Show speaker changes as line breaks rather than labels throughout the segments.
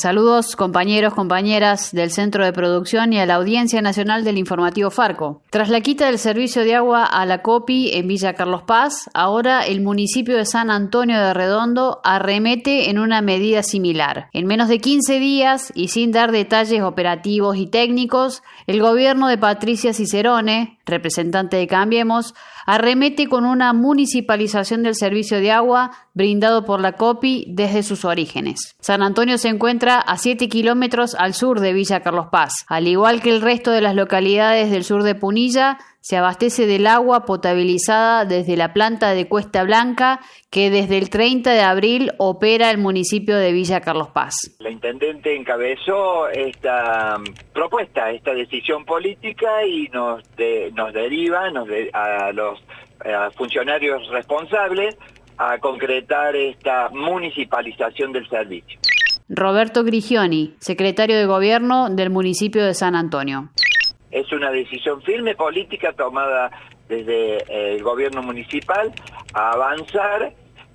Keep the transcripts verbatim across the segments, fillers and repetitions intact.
Saludos compañeros, compañeras del Centro de Producción y a la Audiencia Nacional del Informativo Farco. Tras la quita del servicio de agua a la COPI en Villa Carlos Paz, ahora el municipio de San Antonio de Redondo arremete en una medida similar. En menos de quince días y sin dar detalles operativos y técnicos, el gobierno de Patricia Cicerone, representante de Cambiemos, arremete con una municipalización del servicio de agua brindado por la COPI desde sus orígenes. San Antonio se encuentra a siete kilómetros al sur de Villa Carlos Paz. Al igual que el resto de las localidades del sur de Punilla, se abastece del agua potabilizada desde la planta de Cuesta Blanca, que desde el treinta de abril opera el municipio de Villa Carlos Paz.
La intendente encabezó esta propuesta, esta decisión política y nos, de, nos deriva nos de, a los a funcionarios responsables a concretar esta municipalización del servicio.
Roberto Grigioni, secretario de Gobierno del municipio de San Antonio.
Es una decisión firme política tomada desde eh, el gobierno municipal a avanzar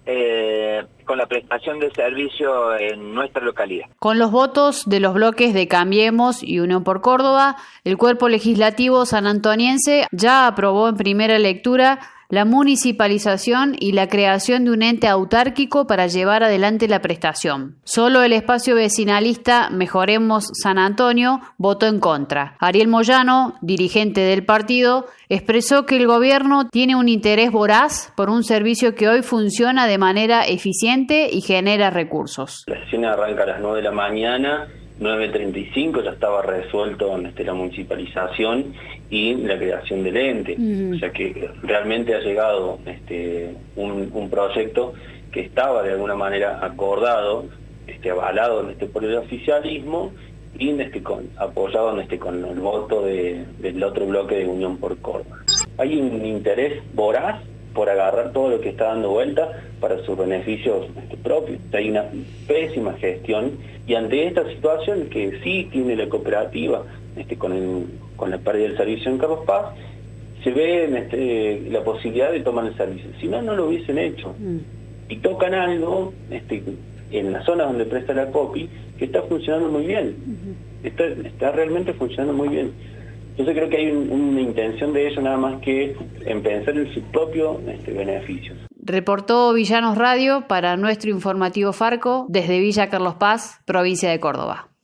eh, con la prestación de servicio en nuestra localidad.
Con los votos de los bloques de Cambiemos y Unión por Córdoba, el cuerpo legislativo sanantoniense ya aprobó en primera lectura la municipalización y la creación de un ente autárquico para llevar adelante la prestación. Solo el espacio vecinalista Mejoremos San Antonio votó en contra. Ariel Moyano, dirigente del partido, expresó que el gobierno tiene un interés voraz por un servicio que hoy funciona de manera eficiente y genera recursos.
La sesión arranca a las nueve de la mañana. nueve treinta y cinco ya estaba resuelto este, la municipalización y la creación del ente. Mm. O sea que realmente ha llegado este, un, un proyecto que estaba de alguna manera acordado, este, avalado este, por el oficialismo y este, con, apoyado este, con el voto de, del otro bloque de Unión por Córdoba. Hay un interés voraz por agarrar todo lo que está dando vuelta para sus beneficios este, propios. Hay una pésima gestión y ante esta situación que sí tiene la cooperativa este, con, el, con la pérdida del servicio en Carlos Paz, se ve este, la posibilidad de tomar el servicio. Si no, no lo hubiesen hecho. Mm. Y tocan algo este, en la zona donde presta la COPI que está funcionando muy bien. Uh-huh. Está, está realmente funcionando muy bien. Entonces creo que hay un, una intención de ellos nada más que en pensar en sus propios este, beneficios.
Reportó Villanos Radio para nuestro informativo Farco desde Villa Carlos Paz, provincia de Córdoba.